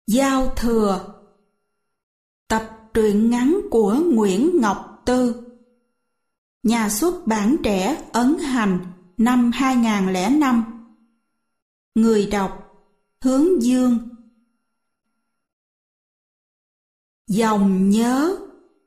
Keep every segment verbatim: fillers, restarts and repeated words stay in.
Giao thừa. Tập truyện ngắn của Nguyễn Ngọc Tư. Nhà xuất bản Trẻ ấn hành năm hai nghìn không trăm lẻ năm. Người đọc Hướng Dương. Dòng nhớ.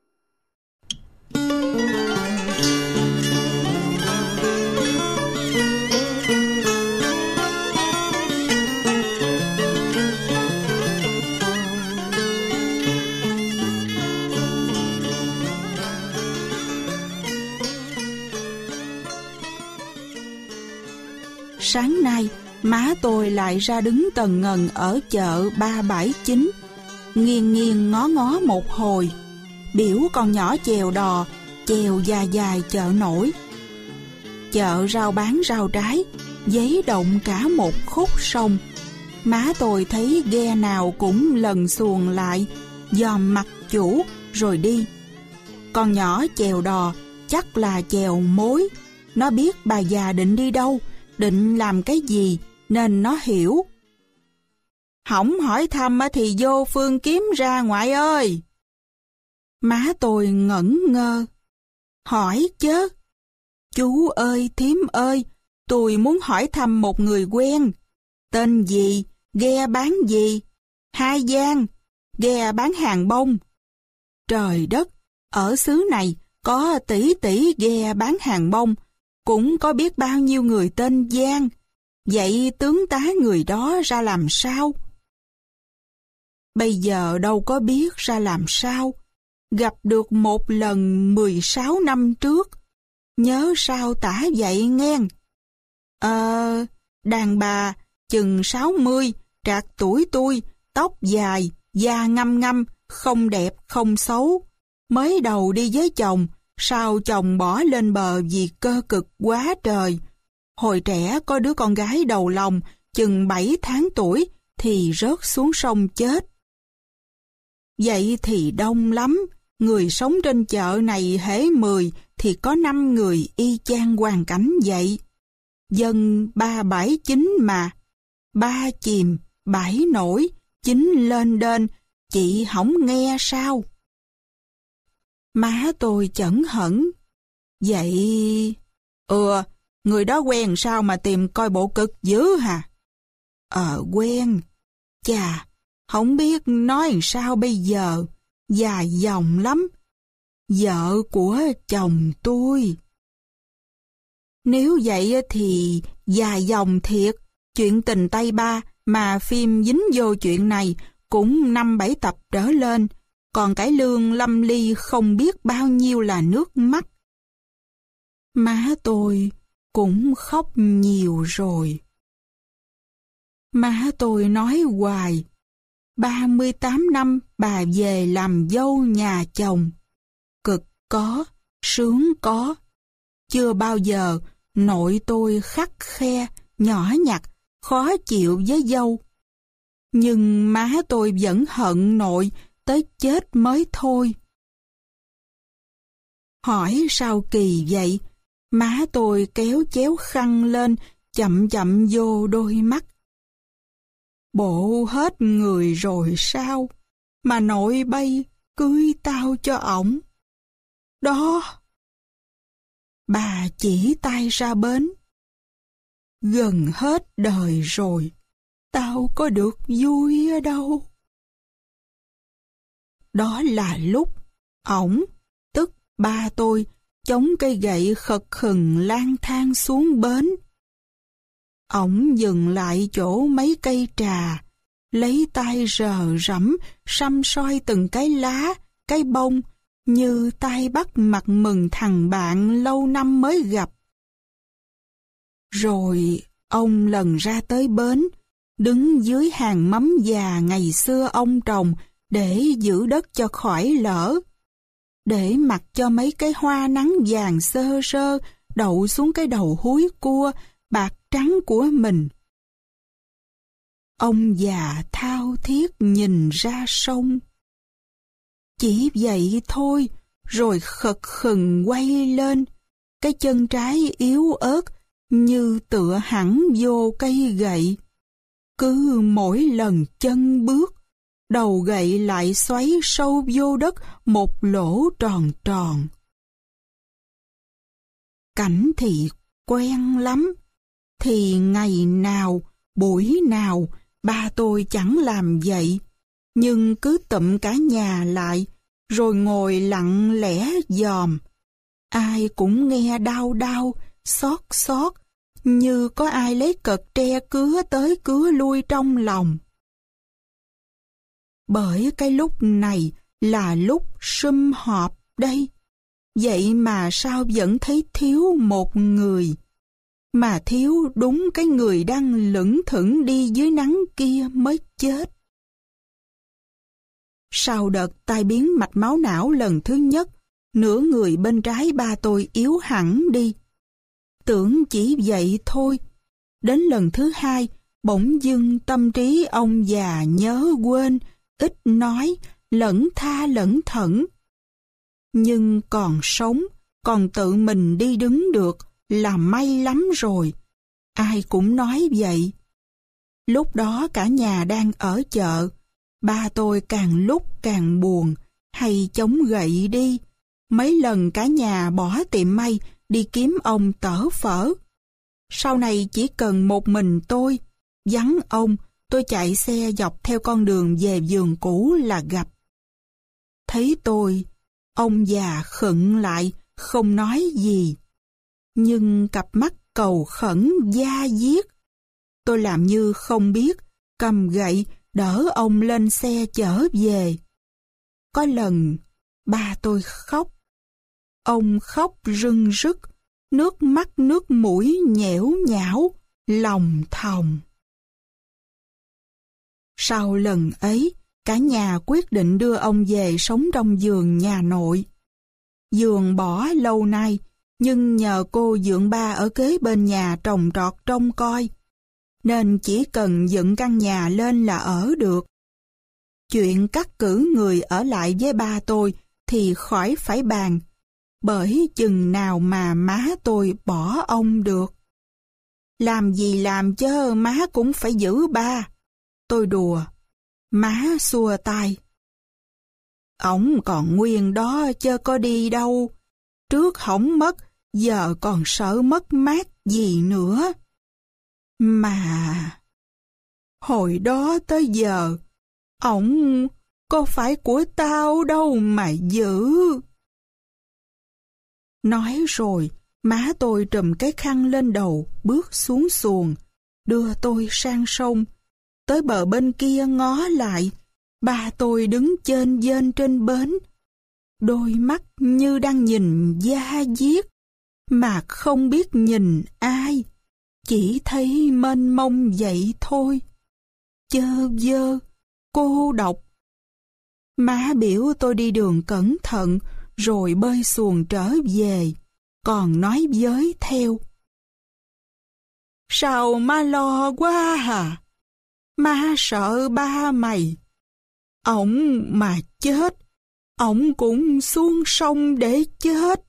Sáng nay, má tôi lại ra đứng tần ngần ở chợ ba bảy chín, nghiêng nghiêng ngó ngó một hồi, biểu con nhỏ chèo đò, chèo dài dài chợ nổi. Chợ rau bán rau trái, giấy động cả một khúc sông. Má tôi thấy ghe nào cũng lần xuồng lại, dòm mặt chủ rồi đi. Con nhỏ chèo đò chắc là chèo mối, nó biết bà già định đi đâu, định làm cái gì nên nó hiểu. Hổng hỏi thăm thì vô Phương kiếm ra ngoại ơi. Má tôi ngẩn ngơ. Hỏi chớ. Chú ơi, thím ơi, tôi muốn hỏi thăm một người quen. Tên gì, ghe bán gì? Hai Giang, ghe bán hàng bông. Trời đất, ở xứ này có tỷ tỷ ghe bán hàng bông, cũng có biết bao nhiêu người tên Giang. Vậy tướng tá người đó ra làm sao? Bây giờ đâu có biết ra làm sao. Gặp được một lần mười sáu năm trước. Nhớ sao tả vậy nghen. Ờ, đàn bà, chừng sáu mươi, trạc tuổi tôi, tóc dài, da ngăm ngăm, không đẹp không xấu. Mới đầu đi với chồng, sao chồng bỏ lên bờ vì cơ cực quá trời. Hồi trẻ có đứa con gái đầu lòng, chừng bảy tháng tuổi, thì rớt xuống sông chết. Vậy thì đông lắm, người sống trên chợ này hễ mười thì có năm người y chang hoàn cảnh vậy. Dân ba bảy chín mà, ba chìm, bảy nổi, chín lên đên, chị hổng nghe sao? Má tôi chẩn hẩn. Vậy... Ừ, người đó quen sao mà tìm coi bộ cực dữ hả? Ờ, quen. Chà, không biết nói sao bây giờ. Dài dòng lắm. Vợ của chồng tôi. Nếu vậy thì dài dòng thiệt. Chuyện tình Tây Ba mà phim dính vô chuyện này cũng năm bảy tập trở lên. Còn cải lương lâm ly không biết bao nhiêu là nước mắt. Má tôi cũng khóc nhiều rồi. Má tôi nói hoài, ba mươi tám năm bà về làm dâu nhà chồng. Cực có, sướng có. Chưa bao giờ nội tôi khắt khe, nhỏ nhặt, khó chịu với dâu. Nhưng má tôi vẫn hận nội, tới chết mới thôi. Hỏi sao kỳ vậy? Má tôi kéo chéo khăn lên, chậm chậm vô đôi mắt. Bộ hết người rồi sao? Mà nội bay cưới tao cho ổng. Đó. Bà chỉ tay ra bến. Gần hết đời rồi, tao có được vui ở đâu. Đó là lúc ổng, tức ba tôi, chống cây gậy khật khừng lang thang xuống bến. Ổng dừng lại chỗ mấy cây trà, lấy tay rờ rẫm, săm soi từng cái lá, cái bông, như tay bắt mặt mừng thằng bạn lâu năm mới gặp. Rồi ông lần ra tới bến, đứng dưới hàng mắm già ngày xưa ông trồng, để giữ đất cho khỏi lở, để mặc cho mấy cái hoa nắng vàng sơ sơ đậu xuống cái đầu húi cua bạc trắng của mình. Ông già thao thiết nhìn ra sông. Chỉ vậy thôi, rồi khật khừng quay lên, cái chân trái yếu ớt như tựa hẳn vô cây gậy. Cứ mỗi lần chân bước, đầu gậy lại xoáy sâu vô đất một lỗ tròn tròn. Cảnh thì quen lắm, thì ngày nào, buổi nào, ba tôi chẳng làm vậy, nhưng cứ tụm cả nhà lại, rồi ngồi lặng lẽ dòm. Ai cũng nghe đau đau, xót xót, như có ai lấy cật tre cứa tới cứa lui trong lòng. Bởi cái lúc này là lúc sum họp đây, vậy mà sao vẫn thấy thiếu một người, mà thiếu đúng cái người đang lững thững đi dưới nắng kia mới chết. Sau đợt tai biến mạch máu não lần thứ nhất, nửa người bên trái ba tôi yếu hẳn đi. Tưởng chỉ vậy thôi. Đến lần thứ hai, bỗng dưng tâm trí ông già nhớ quên, ít nói, lẫn tha lẫn thẫn. Nhưng còn sống, còn tự mình đi đứng được là may lắm rồi. Ai cũng nói vậy. Lúc đó cả nhà đang ở chợ, ba tôi càng lúc càng buồn, hay chống gậy đi. Mấy lần cả nhà bỏ tiệm may đi kiếm ông tở phở. Sau này chỉ cần một mình tôi, vắng ông, tôi chạy xe dọc theo con đường về vườn cũ là gặp. Thấy tôi, ông già khựng lại, không nói gì. Nhưng cặp mắt cầu khẩn da diết. Tôi làm như không biết, cầm gậy, đỡ ông lên xe chở về. Có lần, ba tôi khóc. Ông khóc rưng rức, nước mắt nước mũi nhẽo nhão, lòng thòng. Sau lần ấy, cả nhà quyết định đưa ông về sống trong vườn nhà nội. Vườn bỏ lâu nay, nhưng nhờ cô dượng ba ở kế bên nhà trồng trọt trông coi, nên chỉ cần dựng căn nhà lên là ở được. Chuyện cắt cử người ở lại với ba tôi thì khỏi phải bàn, bởi chừng nào mà má tôi bỏ ông được. Làm gì làm chớ má cũng phải giữ ba. Tôi đùa, má xua tay. Ổng còn nguyên đó chớ có đi đâu. Trước hỏng mất, giờ còn sợ mất mát gì nữa. Mà hồi đó tới giờ, ổng có phải của tao đâu mà giữ. Nói rồi, má tôi trùm cái khăn lên đầu, bước xuống xuồng, đưa tôi sang sông. Tới bờ bên kia ngó lại, ba tôi đứng chênh vênh trên bến. Đôi mắt như đang nhìn da diết, mà không biết nhìn ai, chỉ thấy mênh mông vậy thôi. Chơ vơ, cô độc. Má biểu tôi đi đường cẩn thận, rồi bơi xuồng trở về, còn nói với theo. Sao má lo quá hả? Má sợ ba mày. Ổng mà chết, ổng cũng xuống sông để chết.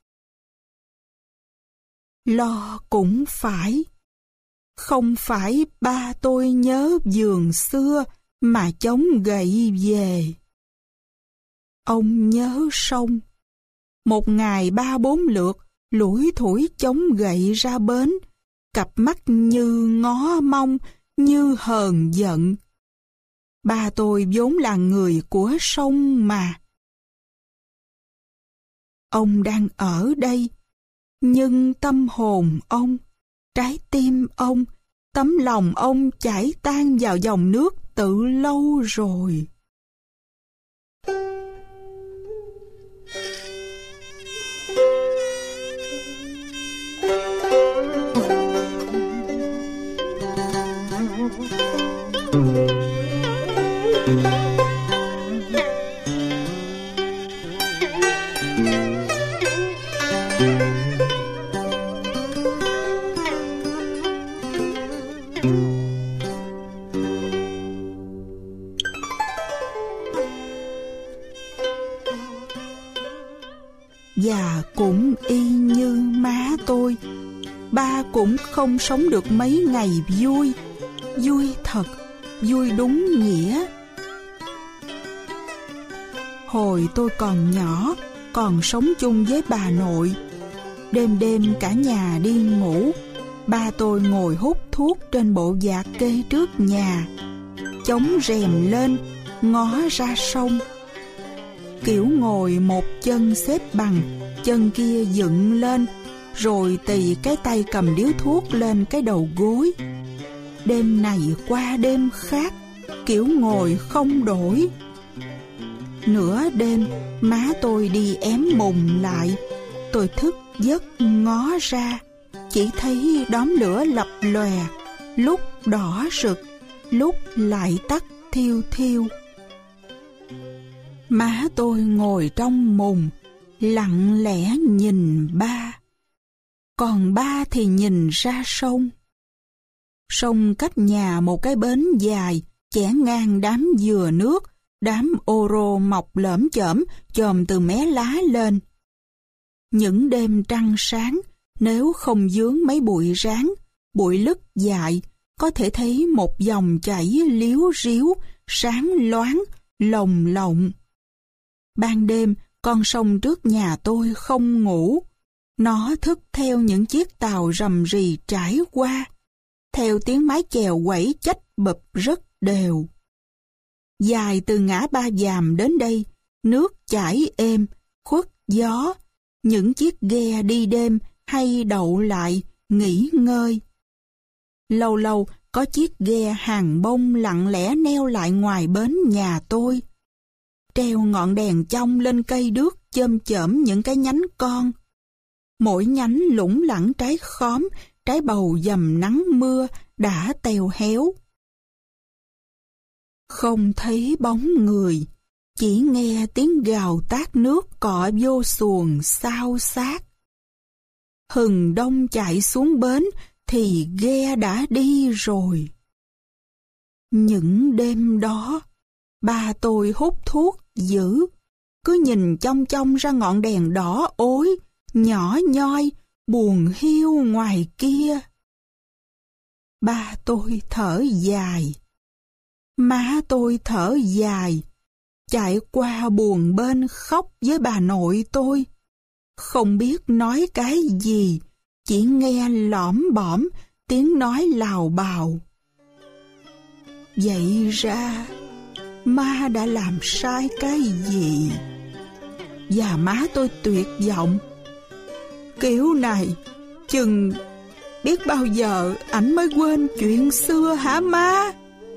Lo cũng phải. Không phải ba tôi nhớ vườn xưa mà chống gậy về. Ông nhớ sông. Một ngày ba bốn lượt, lủi thủi chống gậy ra bến, cặp mắt như ngó mong, như hờn giận. Ba tôi vốn là người của sông mà. Ông đang ở đây, nhưng tâm hồn ông, trái tim ông, tấm lòng ông chảy tan vào dòng nước từ lâu rồi. Và cũng y như má tôi, ba cũng không sống được mấy ngày vui, vui thật, vui đúng nghĩa. Hồi tôi còn nhỏ, còn sống chung với bà nội. Đêm đêm cả nhà đi ngủ, ba tôi ngồi hút thuốc trên bộ dạc kê trước nhà, chống rèm lên, ngó ra sông. Kiểu ngồi một chân xếp bằng, chân kia dựng lên, rồi tì cái tay cầm điếu thuốc lên cái đầu gối. Đêm này qua đêm khác, kiểu ngồi không đổi. Nửa đêm, má tôi đi ém mùng lại. Tôi thức giấc ngó ra, chỉ thấy đốm lửa lập lòe, lúc đỏ rực, lúc lại tắt thiêu thiêu. Má tôi ngồi trong mùng, lặng lẽ nhìn ba. Còn ba thì nhìn ra sông. Sông cách nhà một cái bến dài, chẻ ngang đám dừa nước, đám ô rô mọc lởm chởm, chồm từ mé lá lên. Những đêm trăng sáng, nếu không vướng mấy bụi ráng, bụi lứt dại, có thể thấy một dòng chảy liếu riếu, sáng loáng, lồng lộng. Ban đêm, con sông trước nhà tôi không ngủ. Nó thức theo những chiếc tàu rầm rì trải qua, theo tiếng mái chèo quẩy chách bập rất đều. Dài từ ngã Ba Dàm đến đây, nước chảy êm, khuất gió. Những chiếc ghe đi đêm hay đậu lại, nghỉ ngơi. Lâu lâu có chiếc ghe hàng bông lặng lẽ neo lại ngoài bến nhà tôi. Treo ngọn đèn trong lên cây đước chôm chởm những cái nhánh con. Mỗi nhánh lủng lẳng trái khóm, trái bầu dầm nắng mưa đã teo héo. Không thấy bóng người, chỉ nghe tiếng gào tát nước cọ vô xuồng xao xát. Hừng đông chạy xuống bến thì ghe đã đi rồi. Những đêm đó, ba tôi hút thuốc dữ, cứ nhìn chong chong ra ngọn đèn đỏ ối, nhỏ nhoi, buồn hiu ngoài kia. Ba tôi thở dài, má tôi thở dài, chạy qua buồng bên khóc với bà nội tôi. Không biết nói cái gì, chỉ nghe lỏm bõm tiếng nói lào bào. Vậy ra, má đã làm sai cái gì? Và má tôi tuyệt vọng. Kiểu này, chừng biết bao giờ ảnh mới quên chuyện xưa hả má?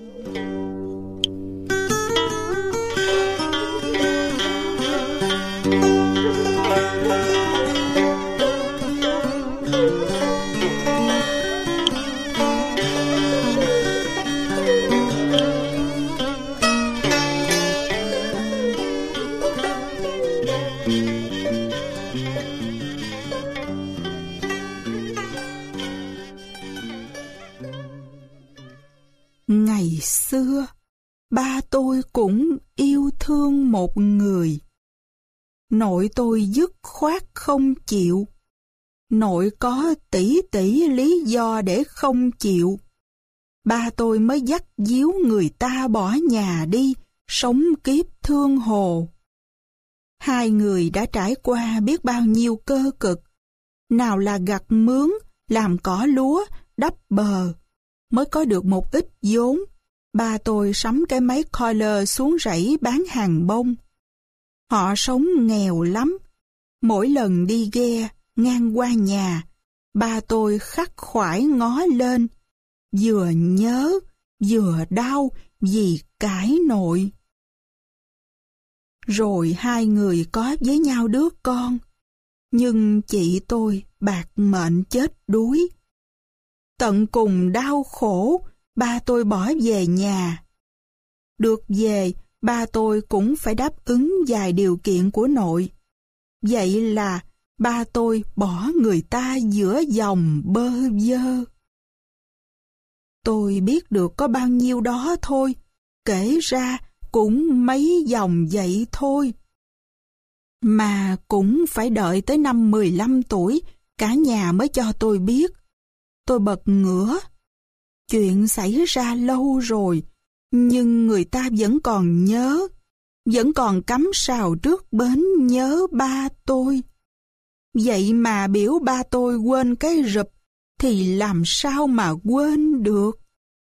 Ngày xưa, ba tôi cũng yêu thương một người. Nội tôi dứt khoát không chịu. Nội có tỷ tỷ lý do để không chịu. Ba tôi mới dắt díu người ta bỏ nhà đi, sống kiếp thương hồ. Hai người đã trải qua biết bao nhiêu cơ cực. Nào là gặt mướn, làm cỏ lúa, đắp bờ. Mới có được một ít vốn, ba tôi sắm cái máy coiler xuống rẫy bán hàng bông. Họ sống nghèo lắm. Mỗi lần đi ghe, ngang qua nhà, ba tôi khắc khoải ngó lên, vừa nhớ, vừa đau vì cãi nội. Rồi hai người có với nhau đứa con, nhưng chị tôi bạc mệnh chết đuối. Tận cùng đau khổ, ba tôi bỏ về nhà. Được về, ba tôi cũng phải đáp ứng vài điều kiện của nội. Vậy là ba tôi bỏ người ta giữa dòng bơ vơ. Tôi biết được có bao nhiêu đó thôi, kể ra cũng mấy dòng vậy thôi. Mà cũng phải đợi tới năm mười lăm tuổi, cả nhà mới cho tôi biết. Tôi bật ngửa. Chuyện xảy ra lâu rồi, nhưng người ta vẫn còn nhớ. vẫn còn cắm sào trước bến nhớ ba tôi. Vậy mà biểu ba tôi quên cái rụp thì làm sao mà quên được.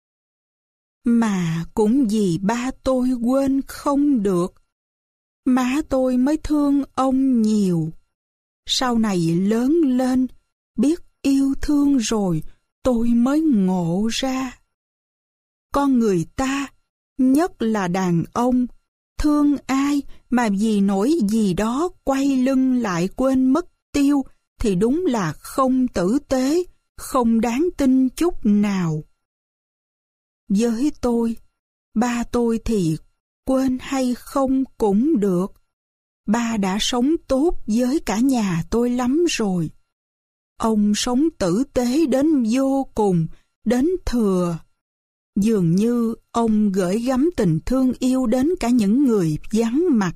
Mà cũng vì ba tôi quên không được, má tôi mới thương ông nhiều. Sau này lớn lên, biết yêu thương rồi, tôi mới ngộ ra. Con người ta, nhất là đàn ông, thương ai mà vì nỗi gì đó quay lưng lại quên mất tiêu thì đúng là không tử tế, không đáng tin chút nào. Với tôi, ba tôi thì quên hay không cũng được. Ba đã sống tốt với cả nhà tôi lắm rồi. Ông sống tử tế đến vô cùng, đến thừa. Dường như ông gửi gắm tình thương yêu đến cả những người vắng mặt.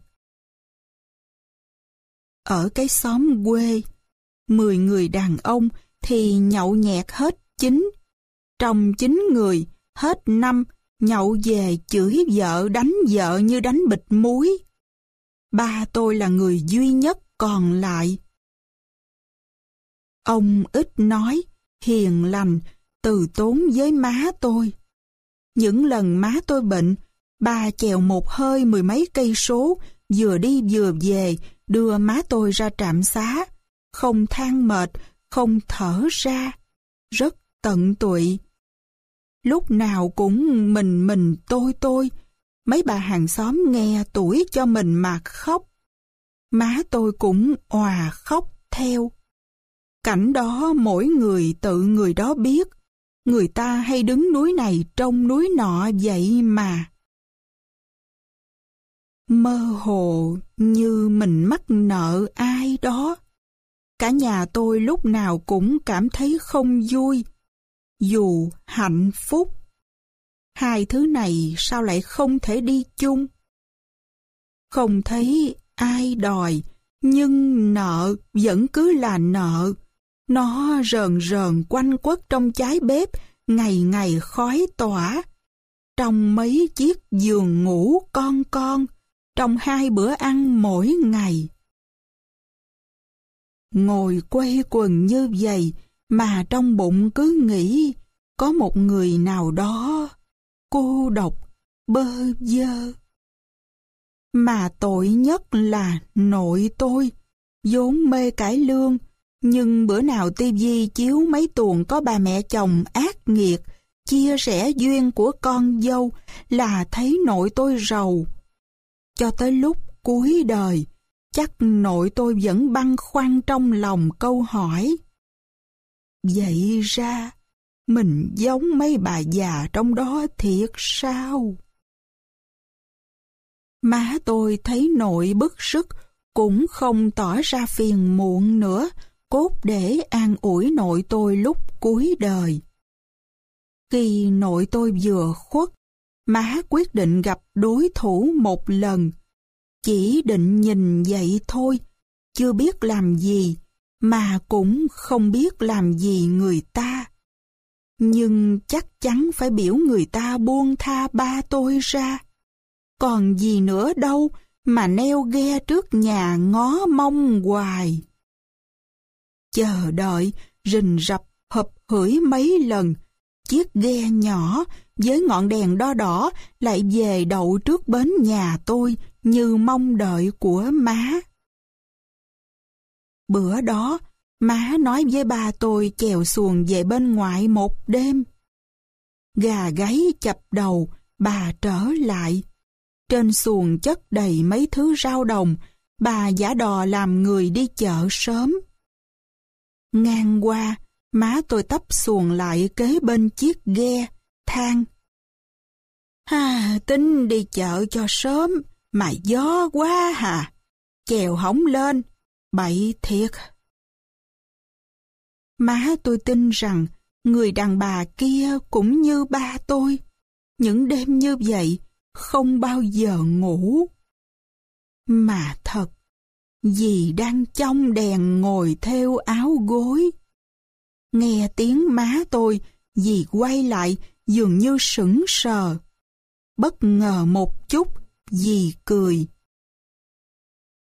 Ở cái xóm quê, mười người đàn ông thì nhậu nhẹt hết chín. Trong chín người, hết năm, nhậu về chửi vợ đánh vợ như đánh bịch muối. Ba tôi là người duy nhất còn lại. Ông ít nói, hiền lành, từ tốn với má tôi. Những lần má tôi bệnh, ba chèo một hơi mười mấy cây số, vừa đi vừa về, đưa má tôi ra trạm xá, không than mệt, không thở ra, rất tận tụy. Lúc nào cũng mình mình tôi tôi, mấy bà hàng xóm nghe tuổi cho mình mà khóc. Má tôi cũng òa khóc theo. Cảnh đó mỗi người tự người đó biết, người ta hay đứng núi này trông núi nọ vậy mà. Mơ hồ như mình mắc nợ ai đó. Cả nhà tôi lúc nào cũng cảm thấy không vui, dù hạnh phúc. Hai thứ này sao lại không thể đi chung? Không thấy ai đòi, nhưng nợ vẫn cứ là nợ. Nó rờn rờn quanh quất trong chái bếp, ngày ngày khói tỏa. Trong mấy chiếc giường ngủ con con, trong hai bữa ăn mỗi ngày. Ngồi quây quần như vậy mà trong bụng cứ nghĩ có một người nào đó cô độc, bơ vơ. Mà tội nhất là nội tôi, vốn mê cải lương, nhưng bữa nào tivi chiếu mấy tuồng có bà mẹ chồng ác nghiệt, chia sẻ duyên của con dâu là thấy nội tôi rầu. Cho tới lúc cuối đời, chắc nội tôi vẫn băn khoăn trong lòng câu hỏi. Vậy ra, mình giống mấy bà già trong đó thiệt sao? Má tôi thấy nội bức sức, cũng không tỏ ra phiền muộn nữa, cốt để an ủi nội tôi lúc cuối đời. Khi nội tôi vừa khuất, má quyết định gặp đối thủ một lần. Chỉ định nhìn vậy thôi, chưa biết làm gì, mà cũng không biết làm gì người ta. Nhưng chắc chắn phải biểu người ta buông tha ba tôi ra. Còn gì nữa đâu mà neo ghe trước nhà ngó mông hoài. Chờ đợi, rình rập, hụp hửi mấy lần, chiếc ghe nhỏ với ngọn đèn đo đỏ lại về đậu trước bến nhà tôi như mong đợi của má. Bữa đó, má nói với ba tôi chèo xuồng về bên ngoại một đêm. Gà gáy chập đầu, bà trở lại. Trên xuồng chất đầy mấy thứ rau đồng, bà giả đò làm người đi chợ sớm. Ngang qua, má tôi tấp xuồng lại kế bên chiếc ghe, than. Ha, tính đi chợ cho sớm, mà gió quá hà, chèo hỏng lên, bậy thiệt. Má tôi tin rằng người đàn bà kia cũng như ba tôi, những đêm như vậy không bao giờ ngủ. Mà thật, dì đang trong đèn ngồi thêu áo gối. Nghe tiếng má tôi, dì quay lại dường như sững sờ. Bất ngờ một chút, dì cười.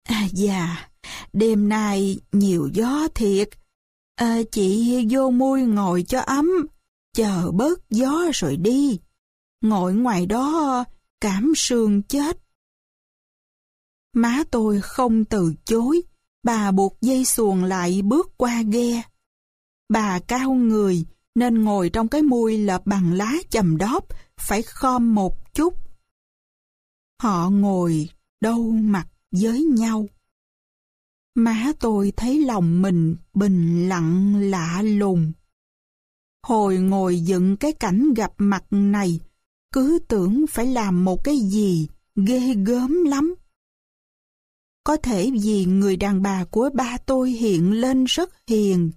À dạ, đêm nay nhiều gió thiệt. À, chị vô mui ngồi cho ấm, chờ bớt gió rồi đi. Ngồi ngoài đó cảm sương chết. Má tôi không từ chối, bà buộc dây xuồng lại bước qua ghe. Bà cao người nên ngồi trong cái mui lợp bằng lá chầm đóp, phải khom một chút. Họ ngồi đâu mặt với nhau. Má tôi thấy lòng mình bình lặng lạ lùng. Hồi ngồi dựng cái cảnh gặp mặt này, cứ tưởng phải làm một cái gì ghê gớm lắm. Có thể vì người đàn bà của ba tôi hiện lên rất hiền.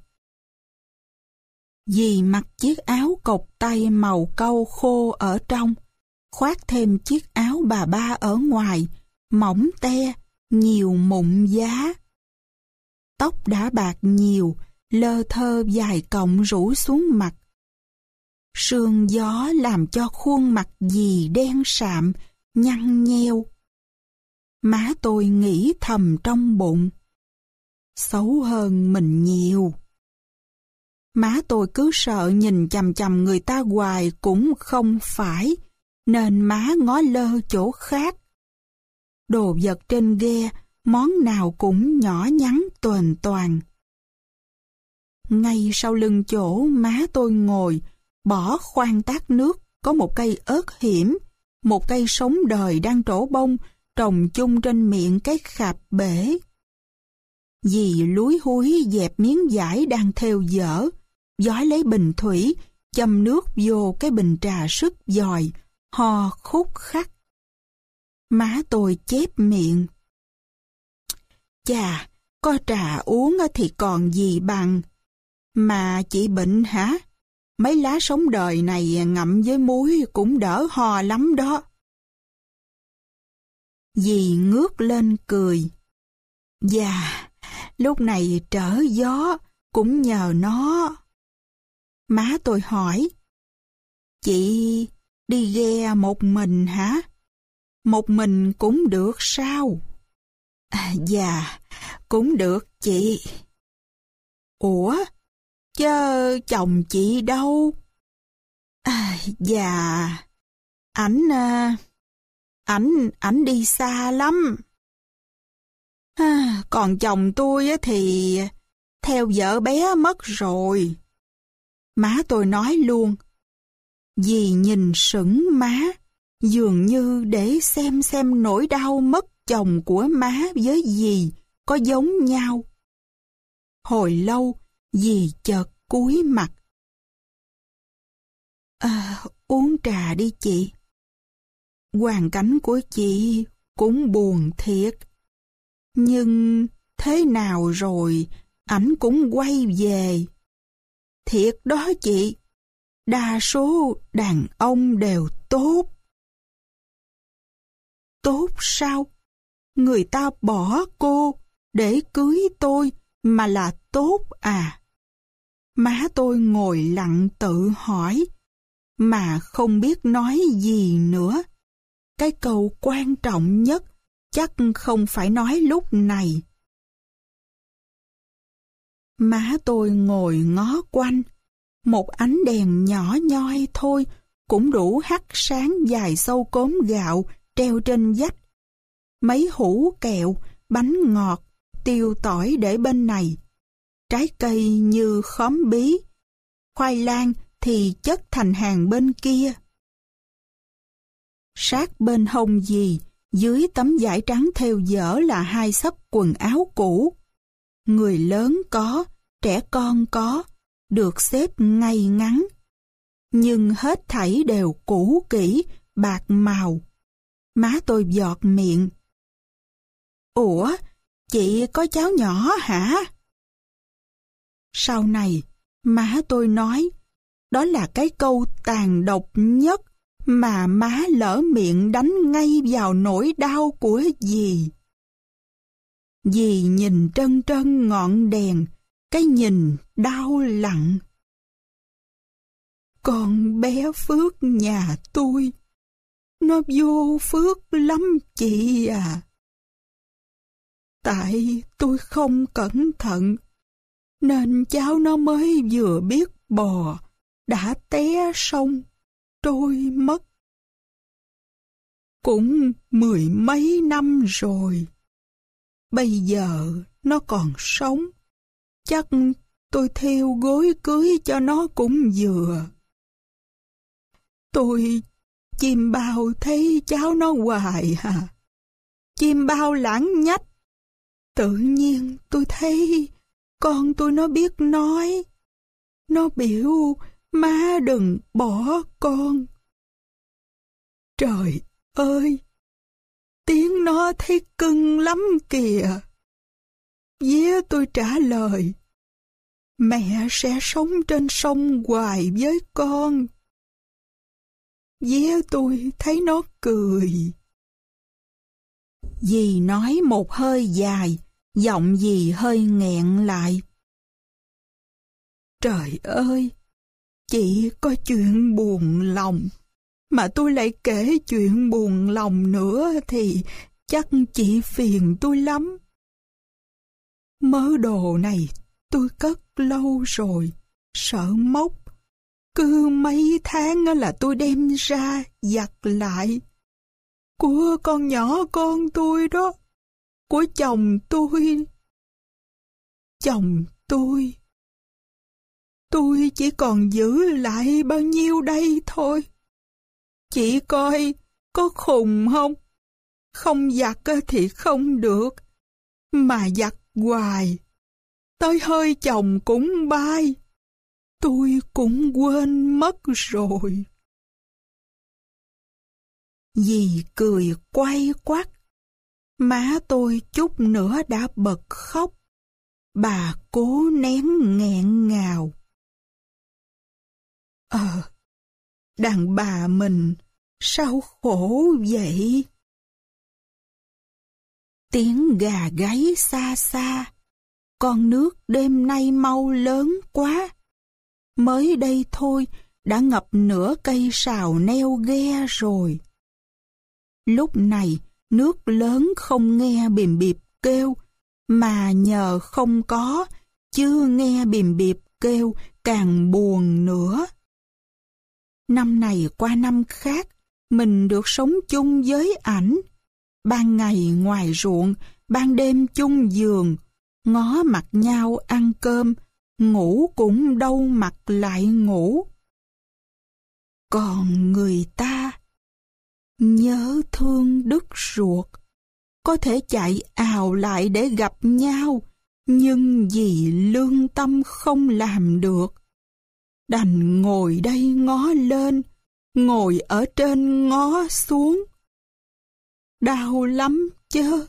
Dì mặc chiếc áo cộc tay màu cau khô ở trong, khoác thêm chiếc áo bà ba ở ngoài, mỏng te, nhiều mụn giá. Tóc đã bạc nhiều, lơ thơ dài cọng rủ xuống mặt. Sương gió làm cho khuôn mặt dì đen sạm, nhăn nheo. Má tôi nghĩ thầm trong bụng, xấu hơn mình nhiều. Má tôi cứ sợ nhìn chằm chằm người ta hoài cũng không phải, nên má ngó lơ chỗ khác. Đồ vật trên ghe, món nào cũng nhỏ nhắn tuềnh toàng. Ngay sau lưng chỗ má tôi ngồi, bỏ khoan tát nước, có một cây ớt hiểm, một cây sống đời đang trổ bông, trồng chung trên miệng cái khạp bể. Dì lúi húi dẹp miếng vải đang thêu dở, vói lấy bình thủy, châm nước vô cái bình trà sức dòi, ho khúc khắc. Má tôi chép miệng. Chà, có trà uống thì còn gì bằng. Mà chị bệnh hả? Mấy lá sống đời này ngậm với muối cũng đỡ ho lắm đó. Dì ngước lên cười. Dạ, lúc này trở gió cũng nhờ nó. Má tôi hỏi. Chị đi ghe một mình hả? Một mình cũng được sao? À, dạ, cũng được chị. Ủa, chớ chồng chị đâu? À, dạ, ảnh, ảnh, ảnh đi xa lắm. À, còn chồng tôi thì theo vợ bé mất rồi. Má tôi nói luôn. Dì nhìn sững má, dường như để xem xem nỗi đau mất chồng của má với dì có giống nhau. Hồi lâu, dì chợt cúi mặt. À, uống trà đi chị. Hoàn cảnh của chị cũng buồn thiệt. Nhưng thế nào rồi, ảnh cũng quay về. Thiệt đó chị, đa số đàn ông đều tốt. Tốt sao? Người ta bỏ cô để cưới tôi mà là tốt à? Má tôi ngồi lặng tự hỏi, mà không biết nói gì nữa. Cái câu quan trọng nhất chắc không phải nói lúc này. Má tôi ngồi ngó quanh, một ánh đèn nhỏ nhoi thôi cũng đủ hắt sáng vài sâu cốm gạo treo trên vách. Mấy hũ kẹo, bánh ngọt, tiêu tỏi để bên này. Trái cây như khóm bí, khoai lang thì chất thành hàng bên kia. Sát bên hông dì, dưới tấm vải trắng thêu dở là hai xấp quần áo cũ. Người lớn có, trẻ con có, được xếp ngay ngắn. Nhưng hết thảy đều cũ kỹ, bạc màu. Má tôi giọt miệng. Ủa, chị có cháu nhỏ hả? Sau này, má tôi nói, đó là cái câu tàn độc nhất mà má lỡ miệng đánh ngay vào nỗi đau của dì. Dì nhìn trân trân ngọn đèn, cái nhìn đau lặng. Con bé Phước nhà tôi, nó vô phước lắm chị à. Tại tôi không cẩn thận, nên cháu nó mới vừa biết bò, đã té sông, trôi mất. Cũng mười mấy năm rồi. Bây giờ nó còn sống, chắc tôi thêu gối cưới cho nó cũng vừa. Tôi chim bao thấy cháu nó hoài à. Chim bao lãng nhách. Tự nhiên tôi thấy con tôi nó biết nói. Nó biểu má đừng bỏ con. Trời ơi! Tiếng nó thấy cưng lắm kìa. Vía tôi trả lời, mẹ sẽ sống trên sông hoài với con. Vía tôi thấy nó cười. Dì nói một hơi dài, giọng dì hơi nghẹn lại. Trời ơi! Chị có chuyện buồn lòng, mà tôi lại kể chuyện buồn lòng nữa thì chắc chị phiền tôi lắm. Mớ đồ này tôi cất lâu rồi, sợ mốc. Cứ mấy tháng là tôi đem ra giặt lại. Của con nhỏ con tôi đó, của chồng tôi. Chồng tôi. Tôi chỉ còn giữ lại bao nhiêu đây thôi. Chị coi có khùng không? Không giặt thì không được, mà giặt hoài. Tới hơi chồng cũng bay. Tôi cũng quên mất rồi. Dì cười quay quắt. Má tôi chút nữa đã bật khóc. Bà cố nén nghẹn ngào. Ờ, đàn bà mình sao khổ vậy? Tiếng gà gáy xa xa. Con nước đêm nay mau lớn quá. Mới đây thôi đã ngập nửa cây sào neo ghe rồi. Lúc này nước lớn không nghe bìm bịp kêu, mà nhờ không có, chưa nghe bìm bịp kêu càng buồn nữa. Năm này qua năm khác, mình được sống chung với ảnh. Ban ngày ngoài ruộng, ban đêm chung giường, ngó mặt nhau ăn cơm, ngủ cũng đâu mặt lại ngủ. Còn người ta nhớ thương đứt ruột, có thể chạy ào lại để gặp nhau, nhưng vì lương tâm không làm được. Đành ngồi đây ngó lên, ngồi ở trên ngó xuống. Đau lắm chứ.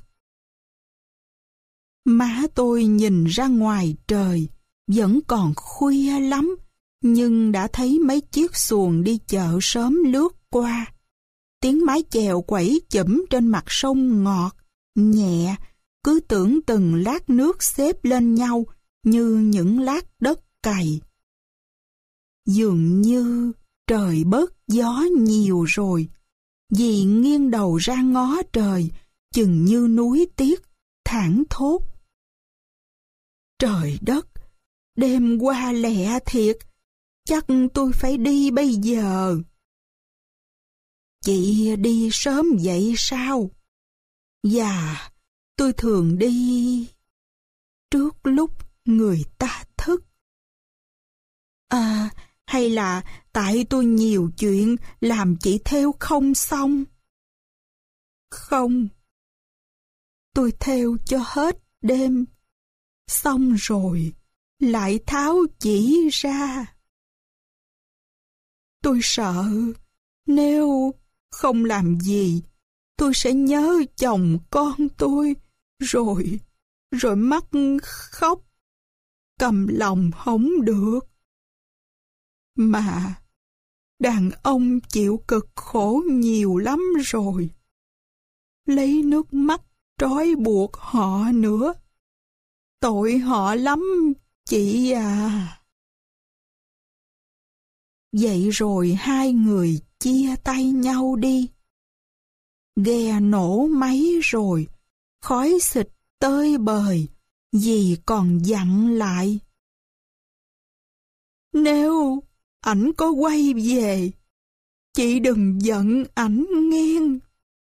Má tôi nhìn ra ngoài trời, vẫn còn khuya lắm, nhưng đã thấy mấy chiếc xuồng đi chợ sớm lướt qua. Tiếng mái chèo quẩy chủm trên mặt sông ngọt, nhẹ, cứ tưởng từng lát nước xếp lên nhau như những lát đất cày. Dường như trời bớt gió nhiều rồi, dì nghiêng đầu ra ngó trời, chừng như núi tiếc, thảng thốt. Trời đất, đêm qua lẹ thiệt, chắc tôi phải đi bây giờ. Chị đi sớm vậy sao? Dạ, tôi thường đi trước lúc người ta thức. À, hay là tại tôi nhiều chuyện làm chị thêu không xong? Không, tôi thêu cho hết đêm, xong rồi lại tháo chỉ ra. Tôi sợ nếu không làm gì, tôi sẽ nhớ chồng con tôi, rồi, rồi mắc khóc, cầm lòng không được. Mà đàn ông chịu cực khổ nhiều lắm rồi. Lấy nước mắt trói buộc họ nữa. Tội họ lắm, chị à. Vậy rồi hai người chia tay nhau đi. Ghe nổ máy rồi, khói xịt tơi bời, dì còn dặn lại. Nếu ảnh có quay về, chị đừng giận ảnh nghen.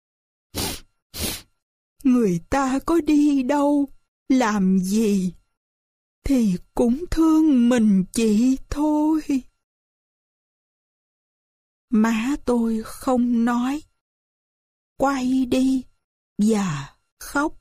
Người ta có đi đâu, làm gì, thì cũng thương mình chị thôi. Má tôi không nói, quay đi và khóc.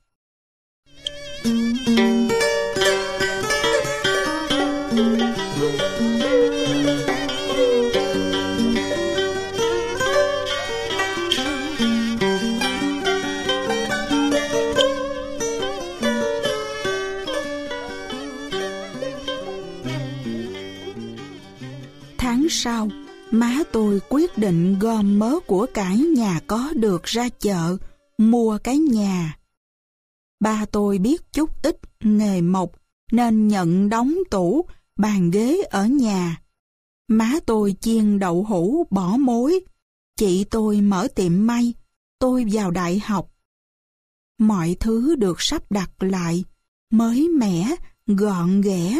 Tháng sau, má tôi quyết định gom mớ của cải nhà có được ra chợ, mua cái nhà. Ba tôi biết chút ít nghề mộc nên nhận đóng tủ, bàn ghế ở nhà. Má tôi chiên đậu hũ bỏ mối, chị tôi mở tiệm may, tôi vào đại học. Mọi thứ được sắp đặt lại, mới mẻ, gọn ghẽ.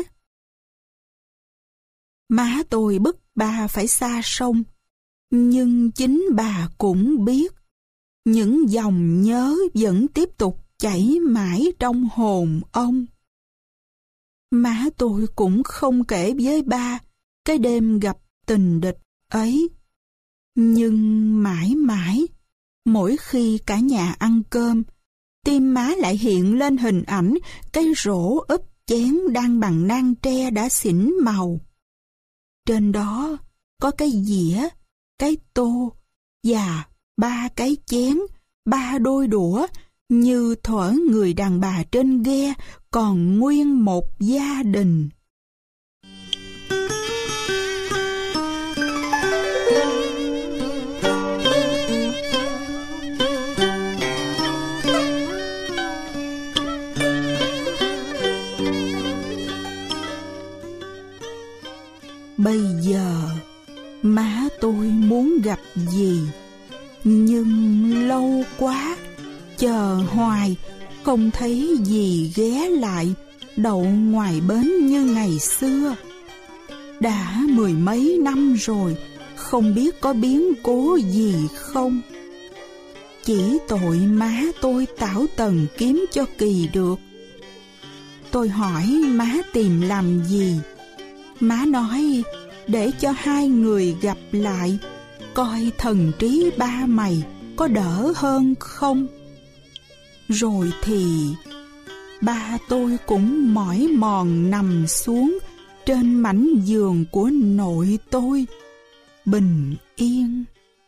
Má tôi bức bà phải xa sông, nhưng chính bà cũng biết, những dòng nhớ vẫn tiếp tục chảy mãi trong hồn ông. Má tôi cũng không kể với ba cái đêm gặp tình địch ấy. Nhưng mãi mãi, mỗi khi cả nhà ăn cơm, tim má lại hiện lên hình ảnh cái rổ úp chén đang bằng nang tre đã xỉn màu. Trên đó có cái dĩa, cái tô và ba cái chén, ba đôi đũa, như thuở người đàn bà trên ghe còn nguyên một gia đình. Bây giờ má tôi muốn gặp dì, nhưng lâu quá, chờ hoài không thấy dì ghé lại đậu ngoài bến như ngày xưa. Đã mười mấy năm rồi, không biết có biến cố gì không. Chỉ tội má tôi tảo tần kiếm cho kỳ được. Tôi hỏi má tìm làm gì. Má nói để cho hai người gặp lại, coi thần trí ba mày có đỡ hơn không. Rồi thì ba tôi cũng mỏi mòn nằm xuống trên mảnh giường của nội tôi, bình yên.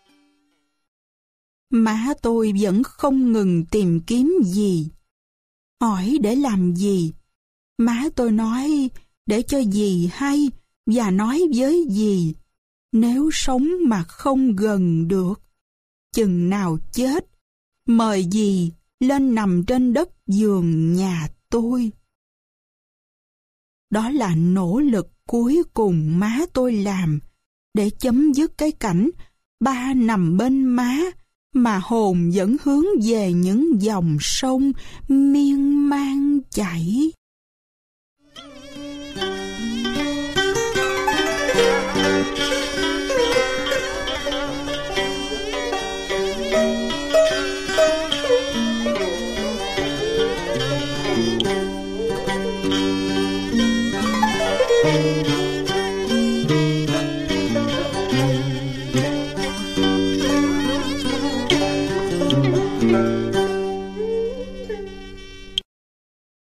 Má tôi vẫn không ngừng tìm kiếm gì. Hỏi để làm gì? Má tôi nói để cho dì hay và nói với dì, nếu sống mà không gần được, chừng nào chết, mời dì lên nằm trên đất giường nhà tôi. Đó là nỗ lực cuối cùng má tôi làm để chấm dứt cái cảnh ba nằm bên má mà hồn vẫn hướng về những dòng sông miên man chảy. Thank you.